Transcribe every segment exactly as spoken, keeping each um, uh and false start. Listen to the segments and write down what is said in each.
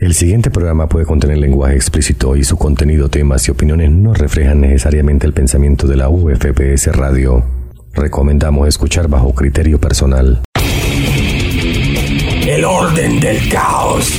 El siguiente programa puede contener lenguaje explícito y su contenido, temas y opiniones no reflejan necesariamente el pensamiento de la U F P S Radio. Recomendamos escuchar bajo criterio personal. El orden del caos.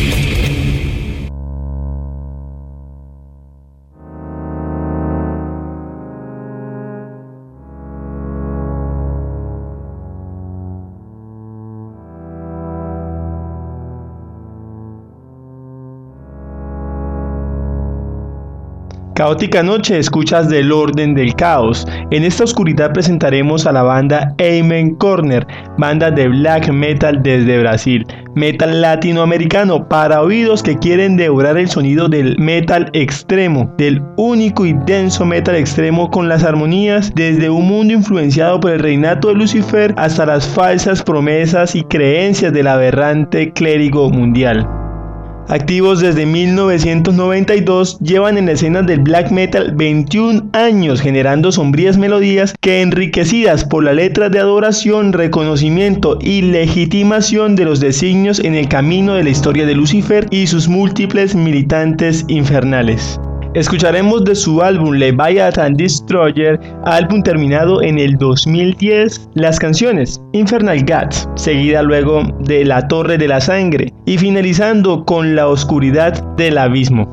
Caótica noche, escuchas del orden del caos. En esta oscuridad presentaremos a la banda Amen Corner, banda de black metal desde Brasil, metal latinoamericano para oídos que quieren devorar el sonido del metal extremo, del único y denso metal extremo con las armonías desde un mundo influenciado por el reinato de Lucifer hasta las falsas promesas y creencias del aberrante clérigo mundial. Activos desde mil novecientos noventa y dos, llevan en la escena del black metal veintiún años generando sombrías melodías que, enriquecidas por la letra de adoración, reconocimiento y legitimación de los designios en el camino de la historia de Lucifer y sus múltiples militantes infernales. Escucharemos de su álbum Leviathan Destroyer, álbum terminado en el dos mil diez, las canciones Infernal Gods, seguida luego de La Torre de la Sangre y finalizando con La Oscuridad del Abismo.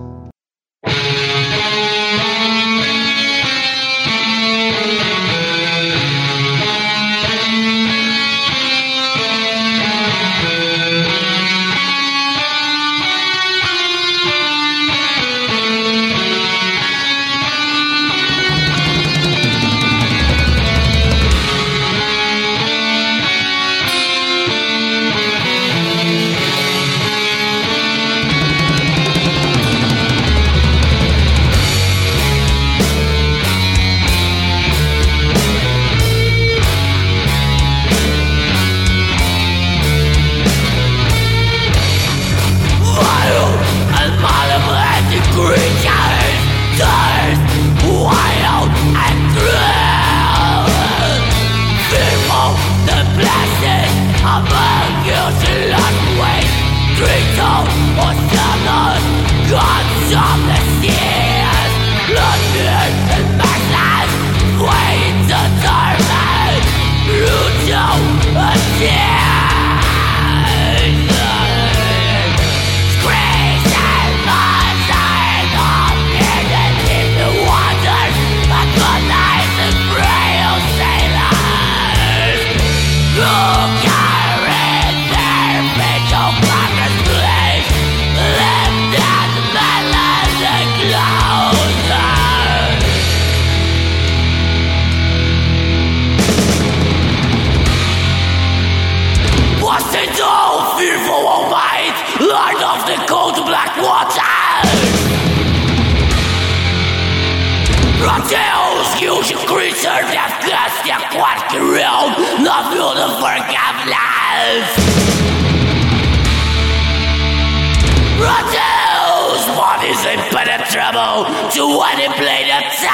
To any blade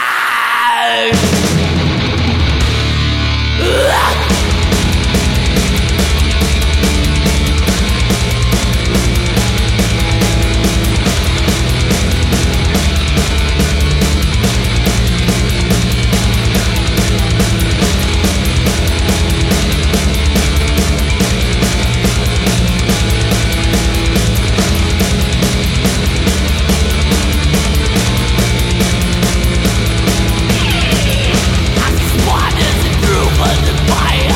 attack. Fire!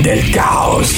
Orden del caos.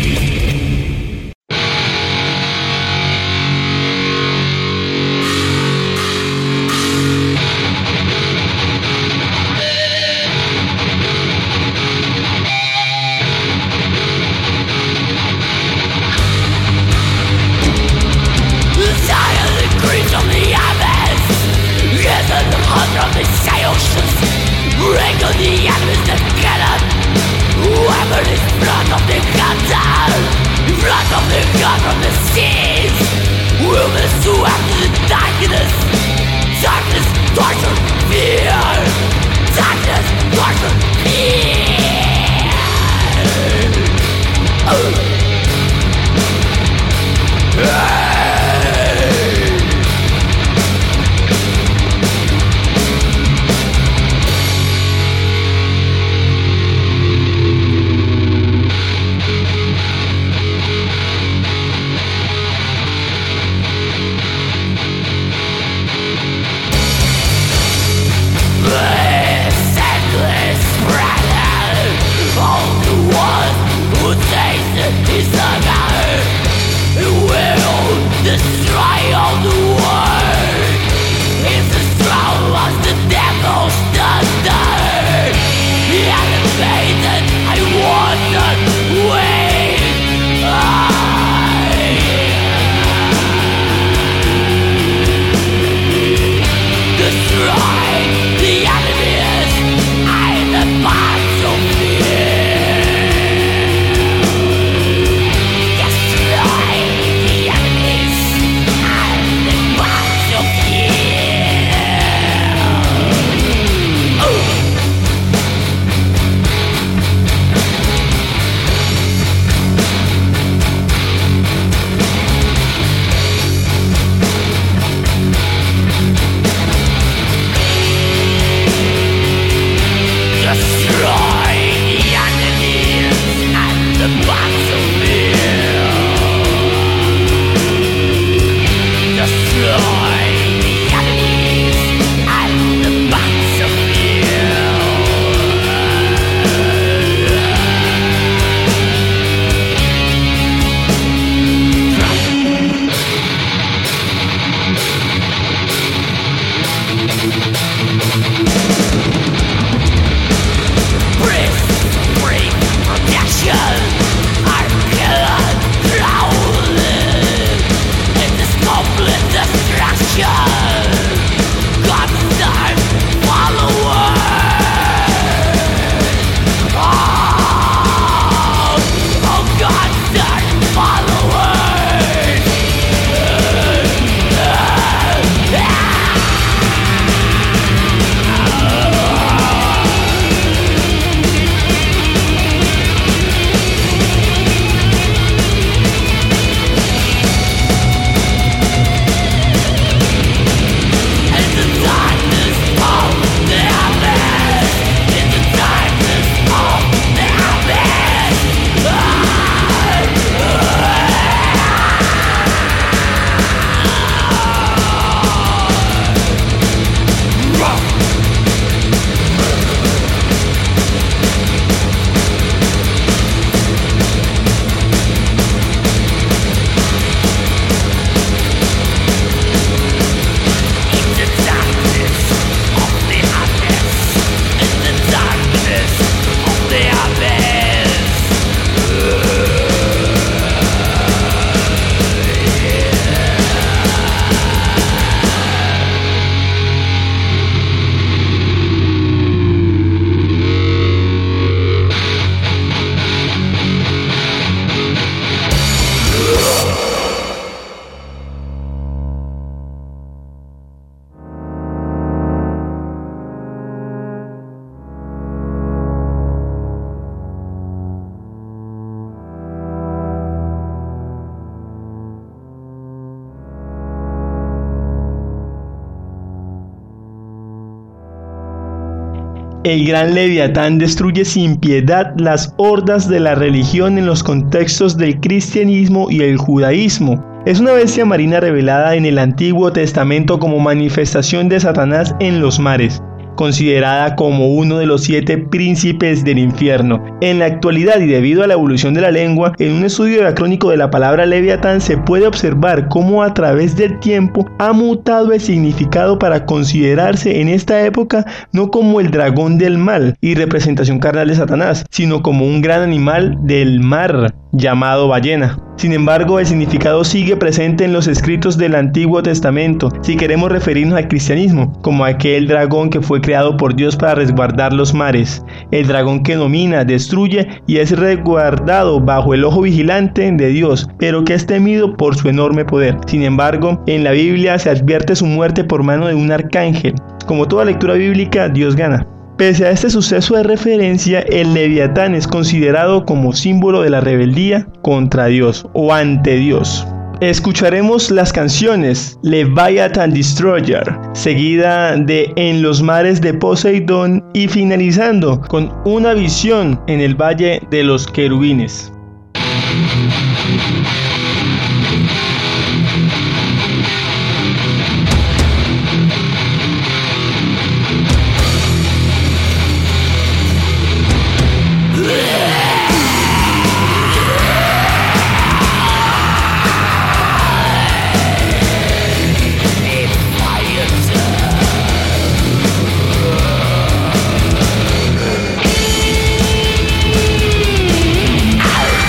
El gran Leviatán destruye sin piedad las hordas de la religión en los contextos del cristianismo y el judaísmo. Es una bestia marina revelada en el Antiguo Testamento como manifestación de Satanás en los mares. considerada como uno de los siete príncipes del infierno. En la actualidad y debido a la evolución de la lengua, en un estudio diacrónico de la palabra Leviatán se puede observar cómo a través del tiempo ha mutado el significado para considerarse en esta época no como el dragón del mal y representación carnal de Satanás, sino como un gran animal del mar llamado ballena. Sin embargo, el significado sigue presente en los escritos del Antiguo Testamento, si queremos referirnos al cristianismo, como aquel dragón que fue creado por Dios para resguardar los mares, el dragón que domina, destruye y es resguardado bajo el ojo vigilante de Dios, pero que es temido por su enorme poder. Sin embargo, en la Biblia se advierte su muerte por mano de un arcángel. Como toda lectura bíblica, Dios gana. Pese a este suceso de referencia, el Leviatán es considerado como símbolo de la rebeldía contra Dios o ante Dios. Escucharemos las canciones Leviathan Destroyer, seguida de En los mares de Poseidón y finalizando con Una visión en el Valle de los Querubines. Out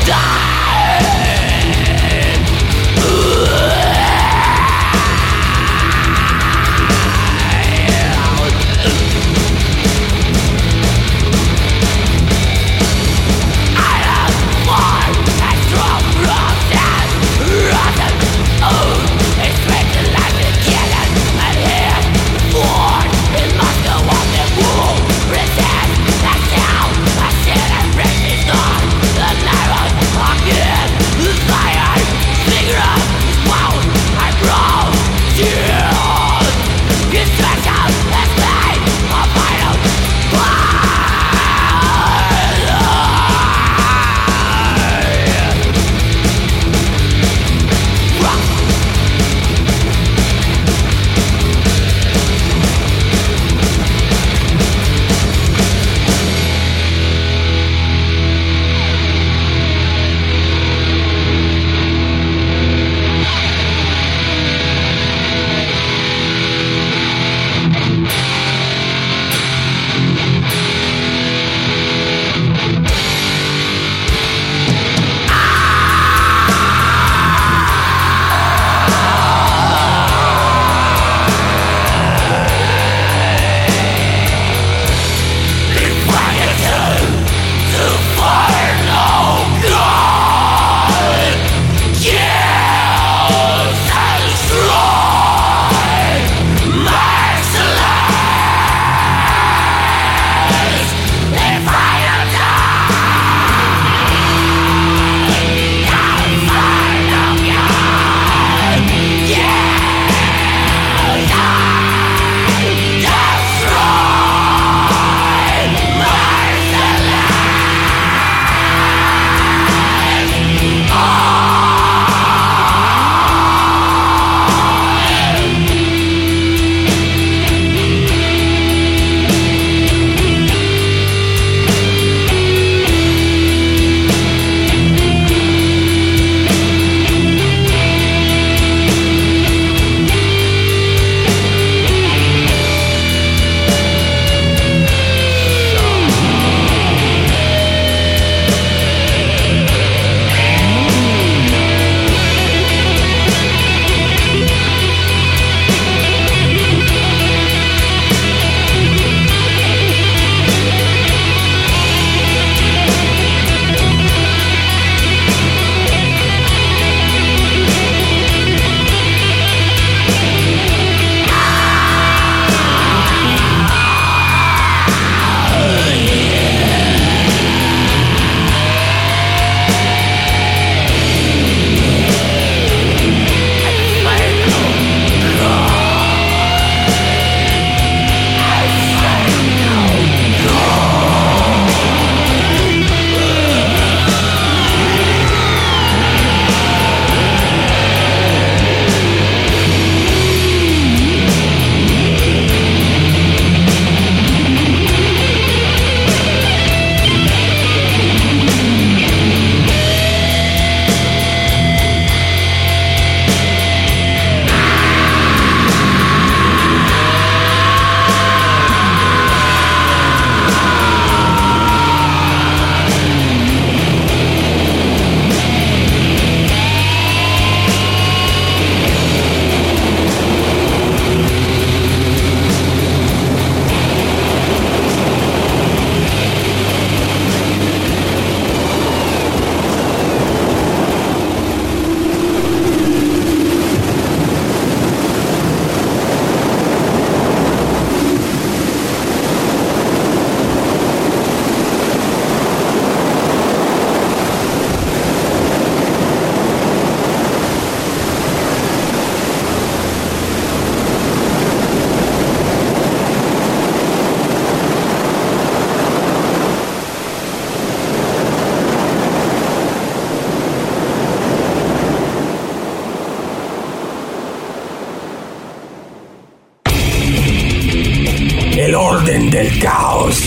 orden del caos.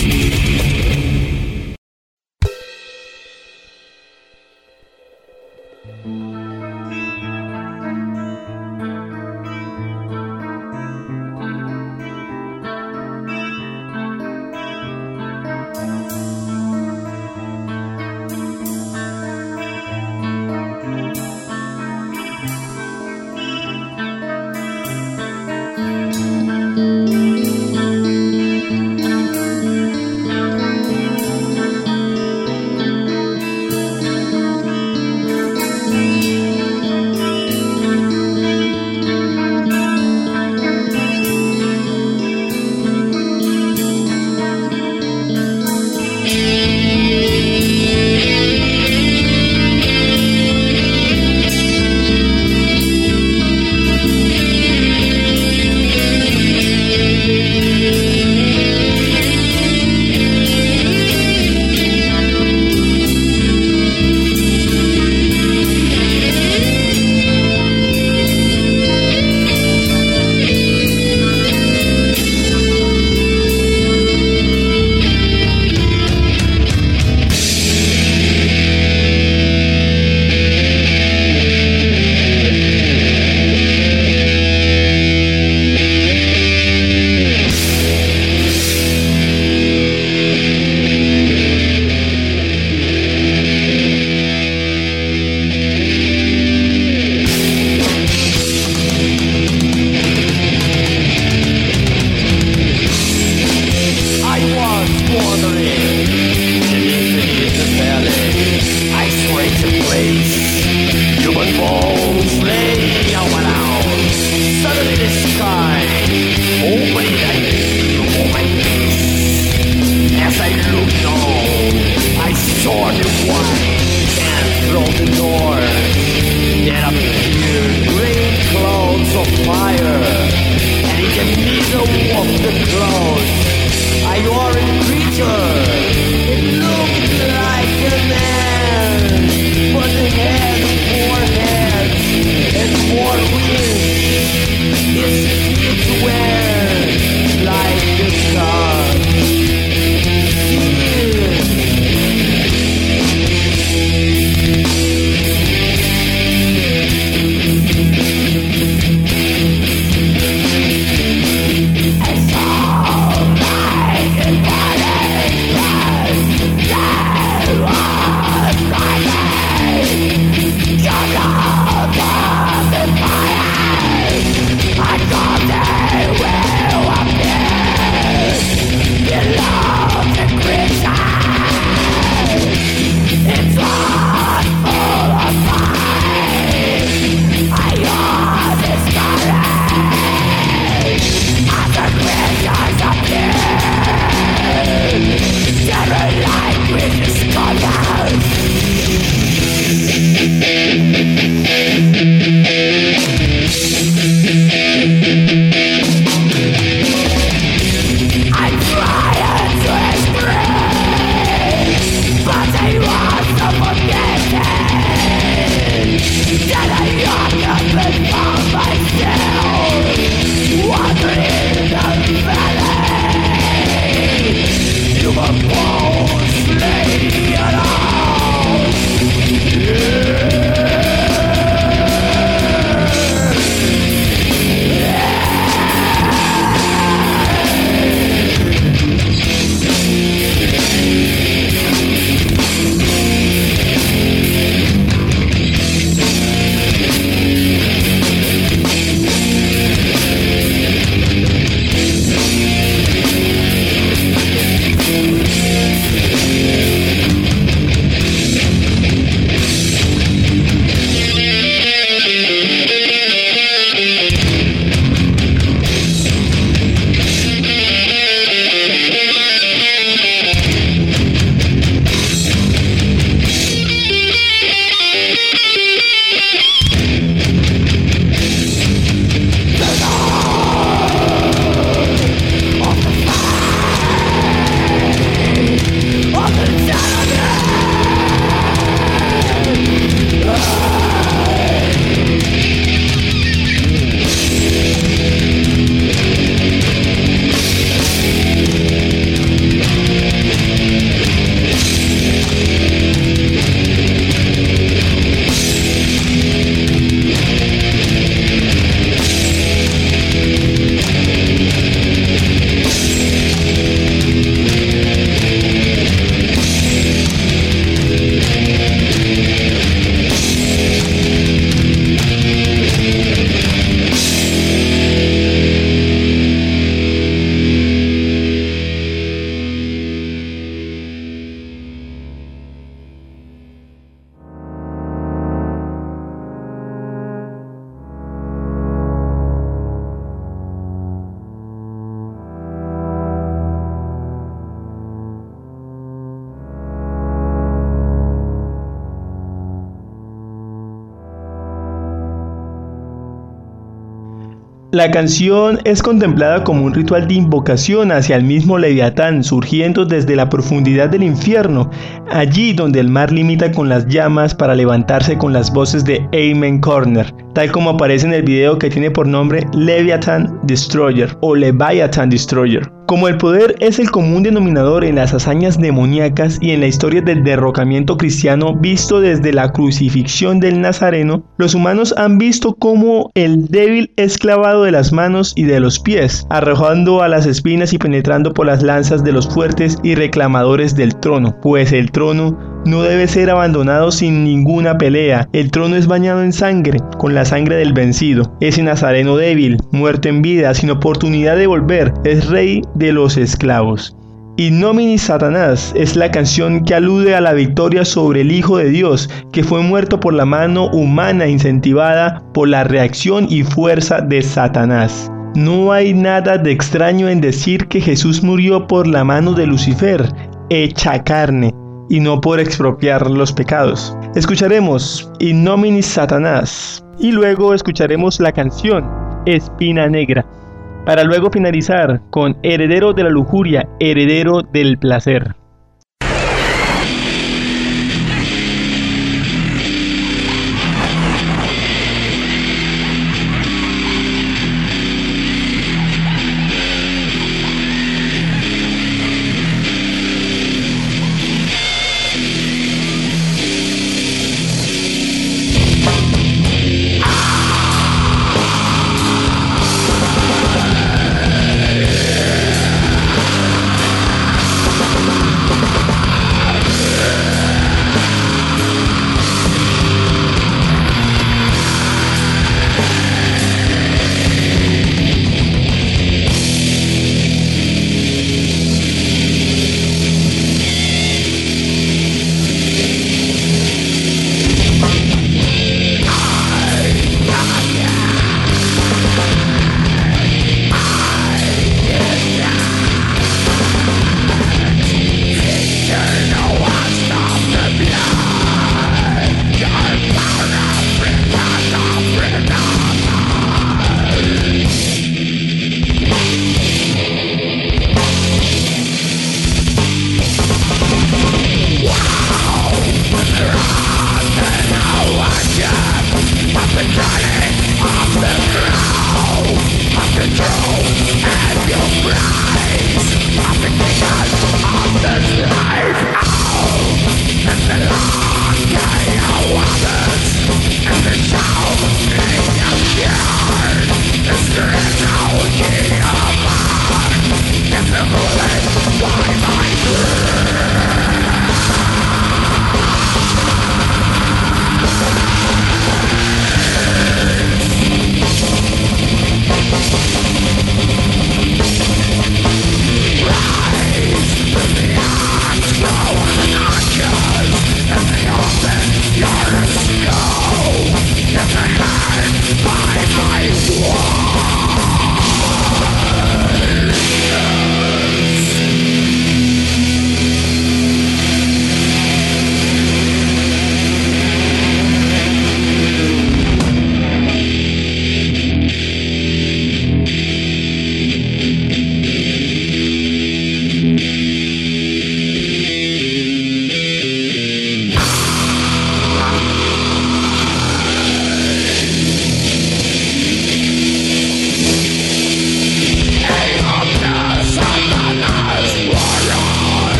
La canción es contemplada como un ritual de invocación hacia el mismo Leviatán, surgiendo desde la profundidad del infierno, allí donde el mar limita con las llamas para levantarse con las voces de Amen Corner, tal como aparece en el video que tiene por nombre Leviathan Destroyer o Leviathan Destroyer. Como el poder es el común denominador en las hazañas demoníacas y en la historia del derrocamiento cristiano visto desde la crucifixión del Nazareno, los humanos han visto cómo el débil es clavado de las manos y de los pies, arrojando a las espinas y penetrando por las lanzas de los fuertes y reclamadores del trono, pues el trono no debe ser abandonado sin ninguna pelea. El trono es bañado en sangre, con la sangre del vencido. Ese Nazareno débil, muerto en vida, sin oportunidad de volver, es rey de los esclavos. In nomine Satanás es la canción que alude a la victoria sobre el Hijo de Dios, que fue muerto por la mano humana incentivada por la reacción y fuerza de Satanás. No hay nada de extraño en decir que Jesús murió por la mano de Lucifer, hecha carne, y no por expropiar los pecados. Escucharemos In nomine Satanás y luego escucharemos la canción Espina Negra, para luego finalizar con Heredero de la lujuria, heredero del placer.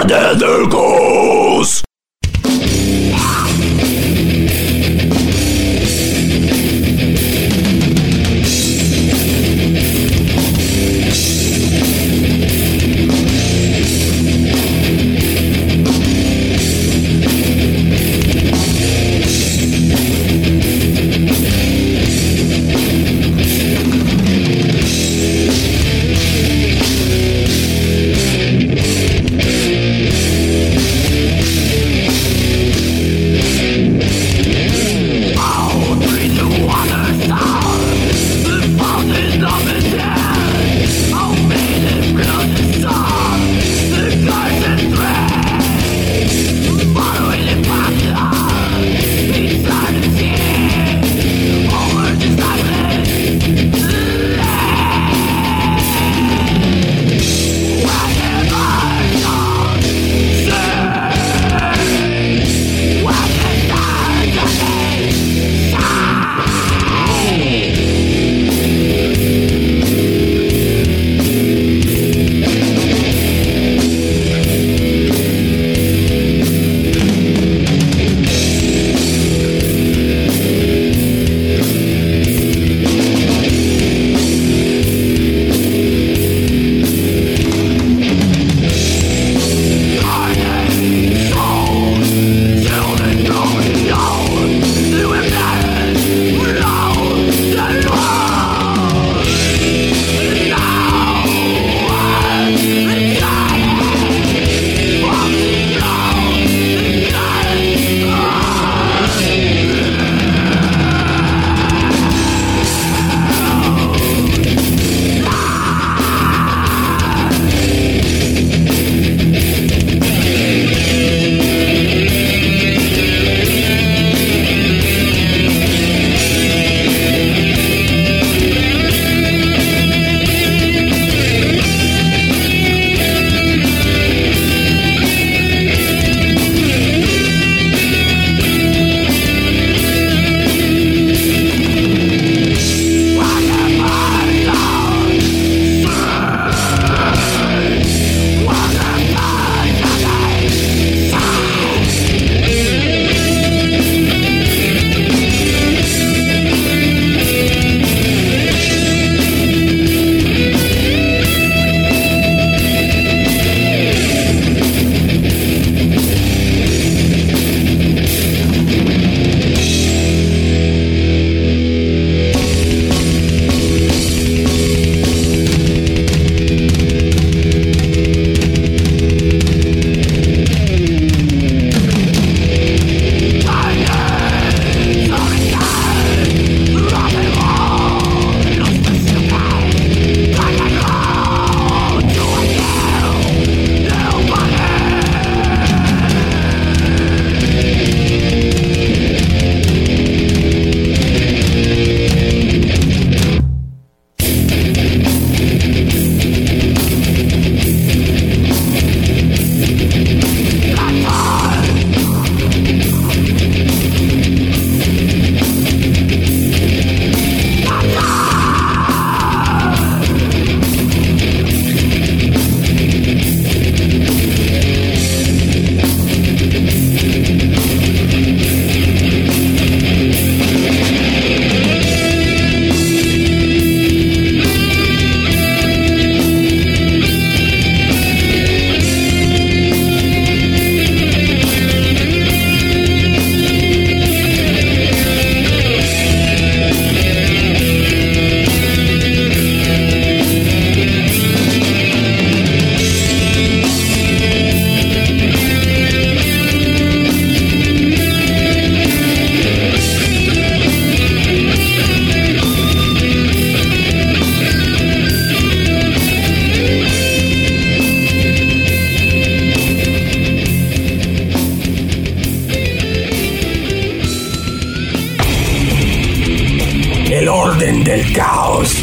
orden del caos. orden del caos.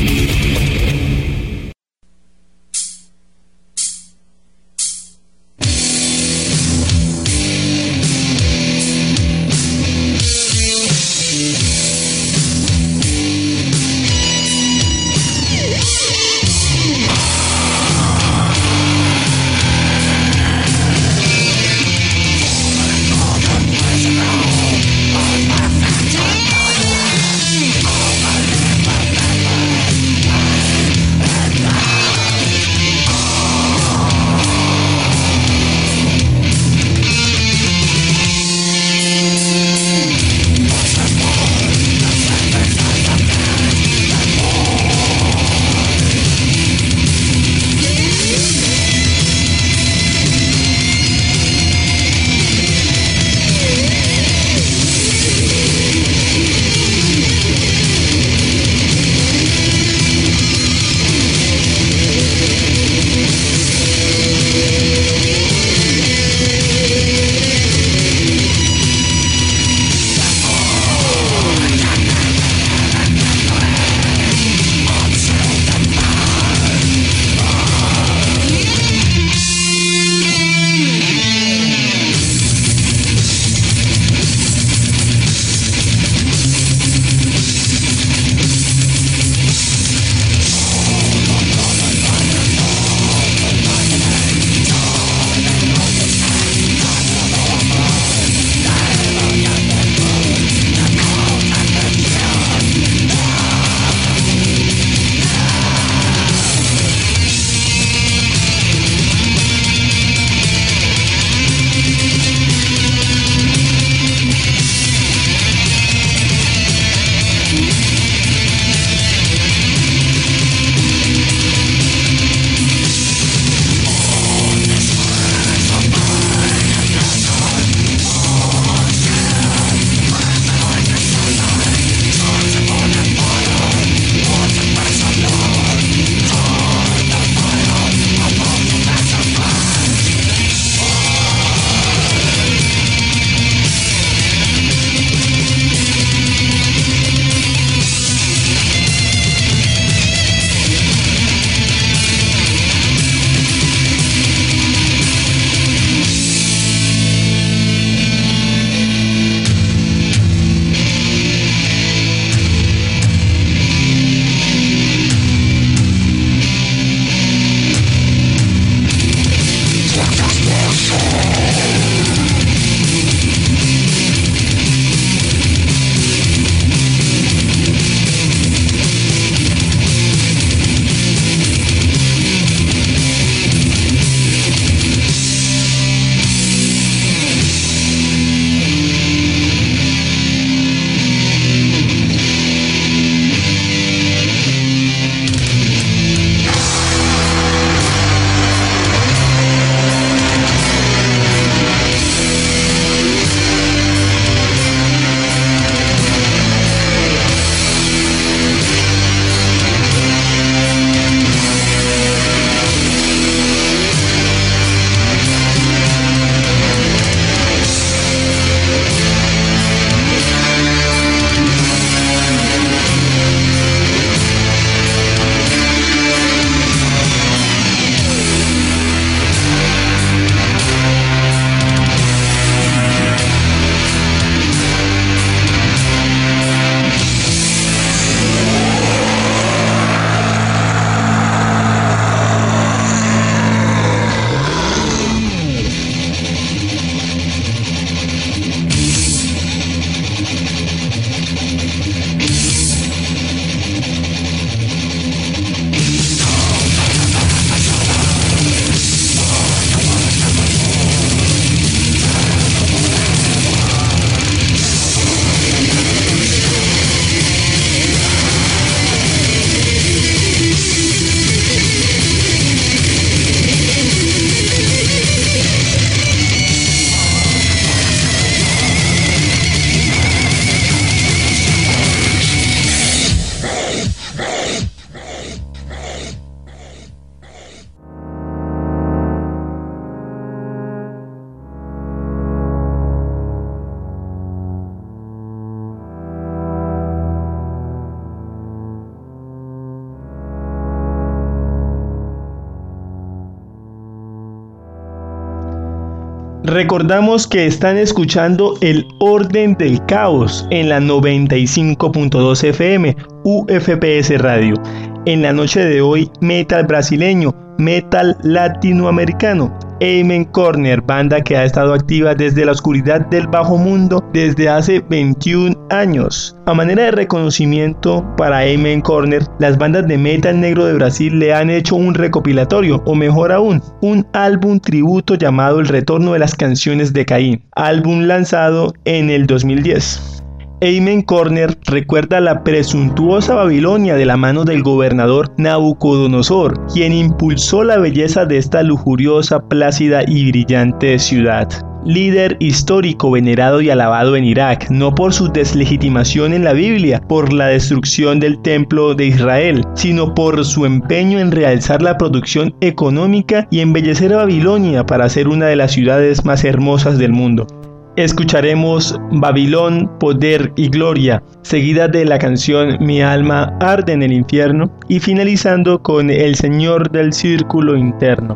Recordamos que están escuchando El Orden del Caos en la noventa y cinco punto dos F M U F P S Radio. En la noche de hoy, metal brasileño, metal latinoamericano. Amen Corner, banda que ha estado activa desde la oscuridad del bajo mundo desde hace veintiún años. A manera de reconocimiento para Amen Corner, las bandas de metal negro de Brasil le han hecho un recopilatorio, o mejor aún, un álbum tributo llamado El Retorno de las Canciones de Caín, álbum lanzado en el dos mil diez. Amen Corner recuerda la presuntuosa Babilonia de la mano del gobernador Nabucodonosor, quien impulsó la belleza de esta lujuriosa, plácida y brillante ciudad. Líder histórico venerado y alabado en Irak, no por su deslegitimación en la Biblia, por la destrucción del templo de Israel, sino por su empeño en realzar la producción económica y embellecer a Babilonia para ser una de las ciudades más hermosas del mundo. Escucharemos Babilón, Poder y Gloria, seguida de la canción Mi alma arde en el infierno y finalizando con El Señor del Círculo Interno.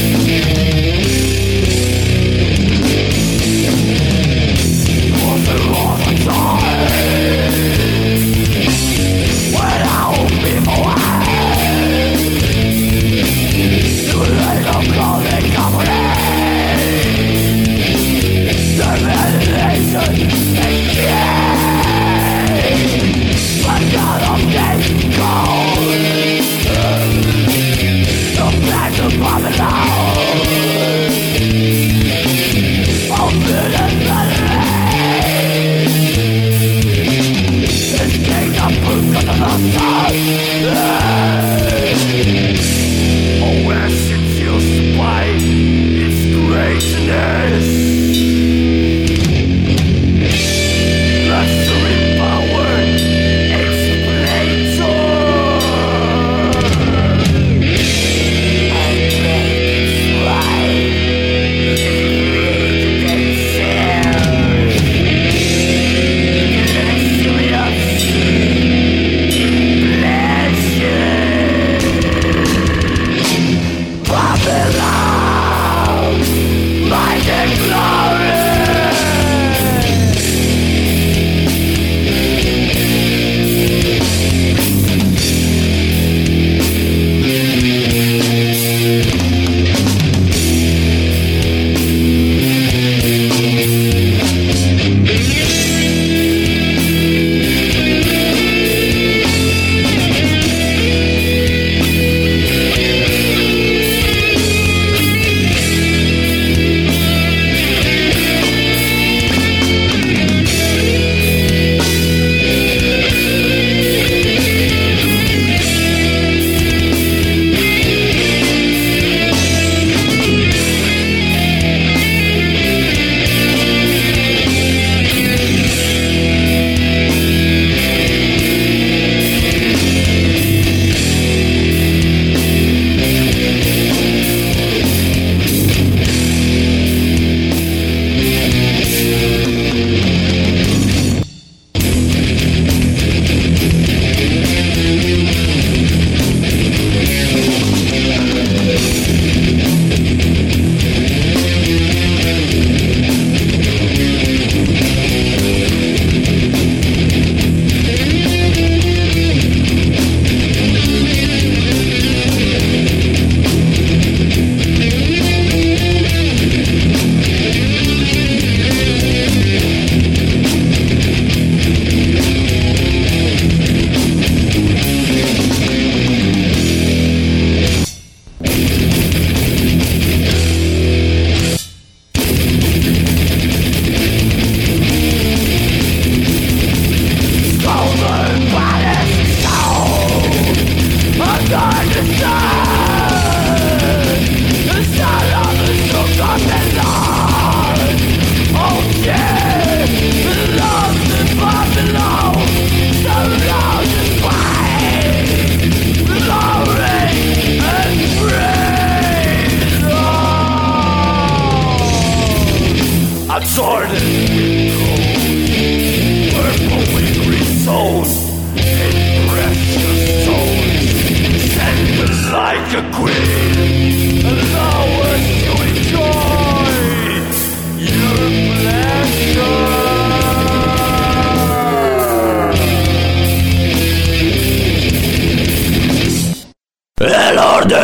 Offer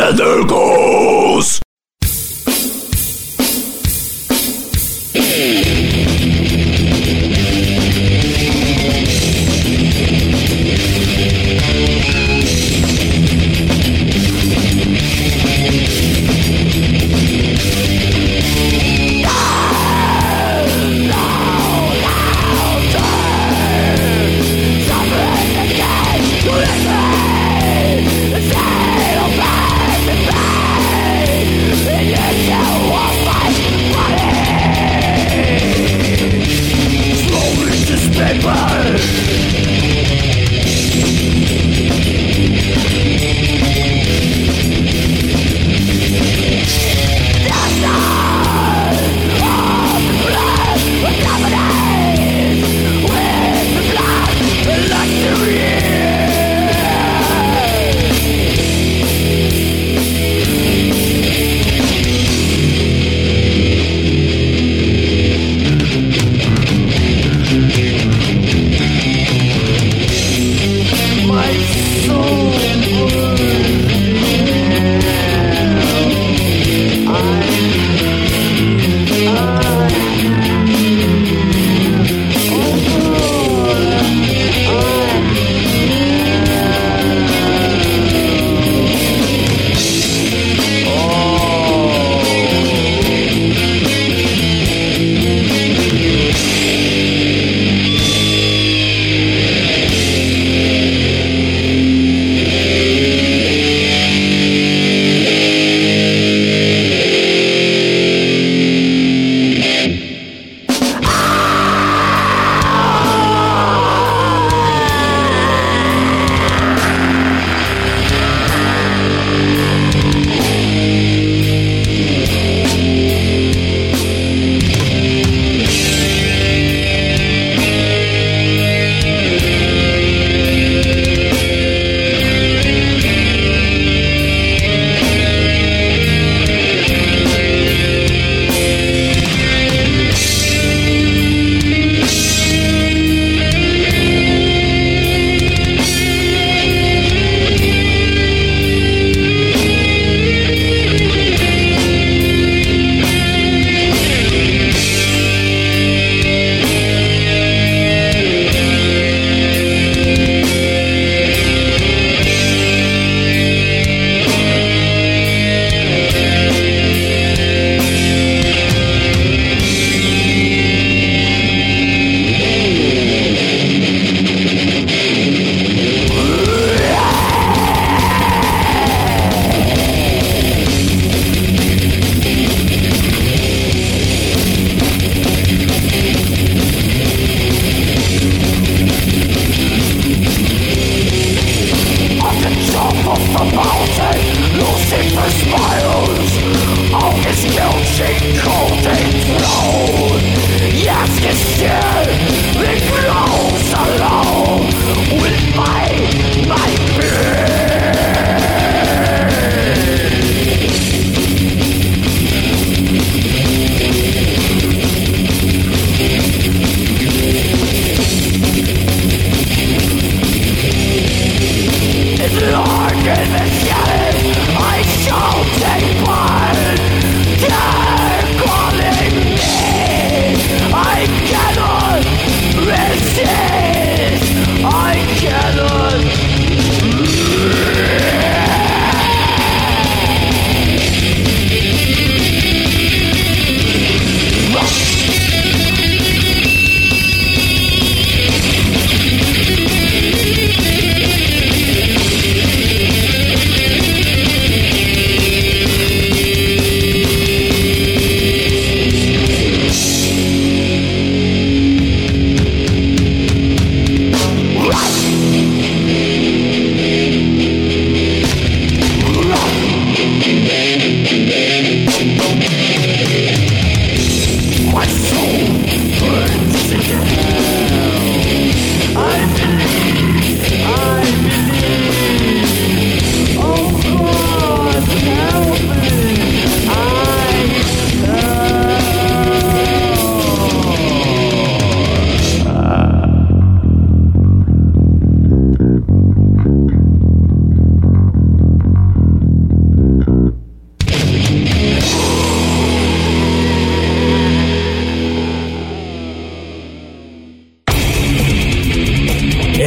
Tentacles!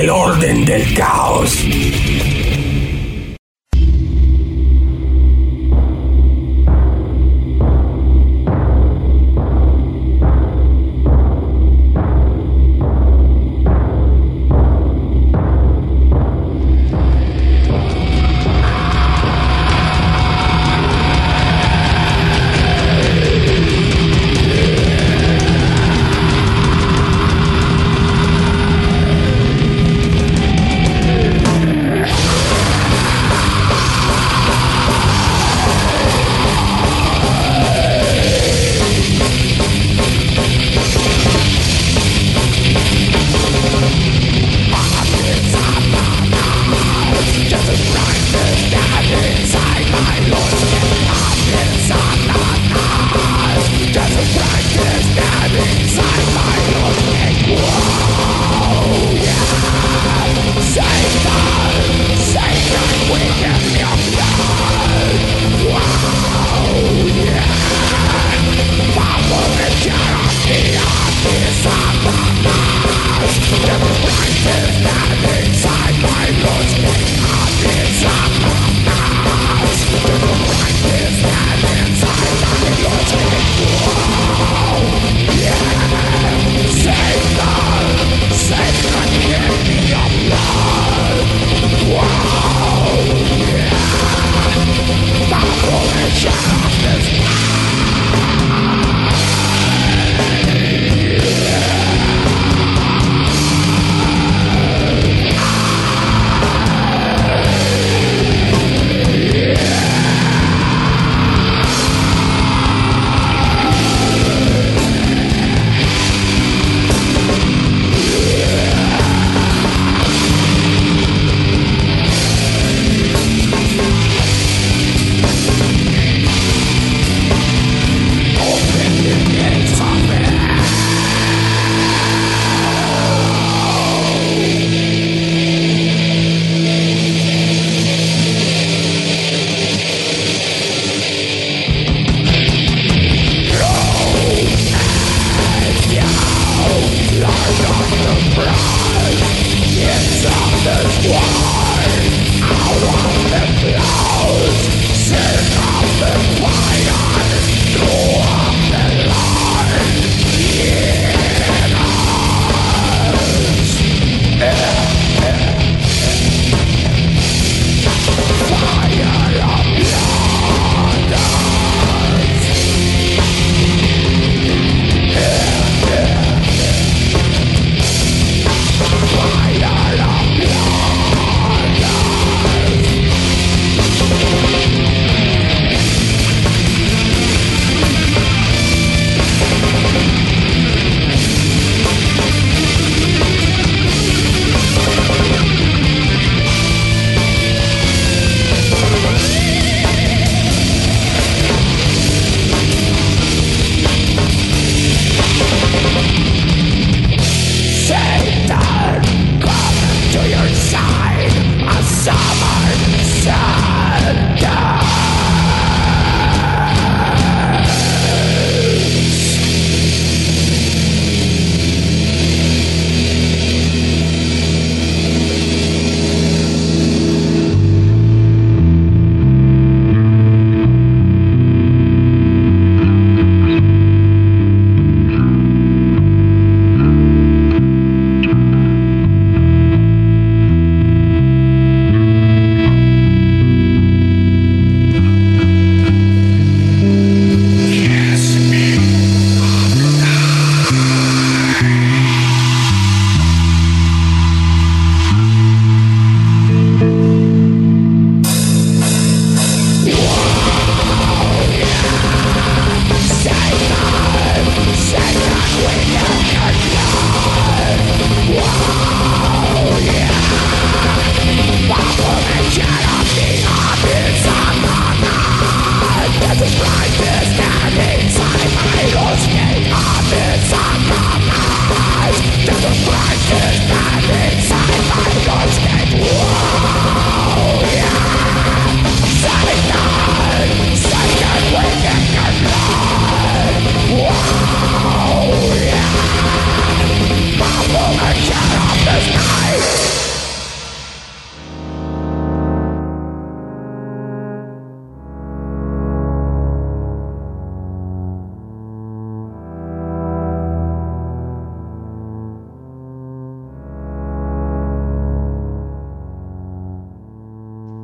El orden del caos.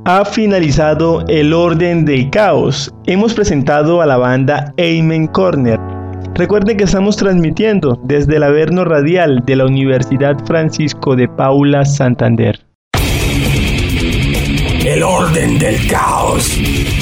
Ha finalizado El Orden del Caos. Hemos presentado a la banda Amen Corner. Recuerden que estamos transmitiendo desde el Averno Radial de la Universidad Francisco de Paula, Santander. El Orden del Caos.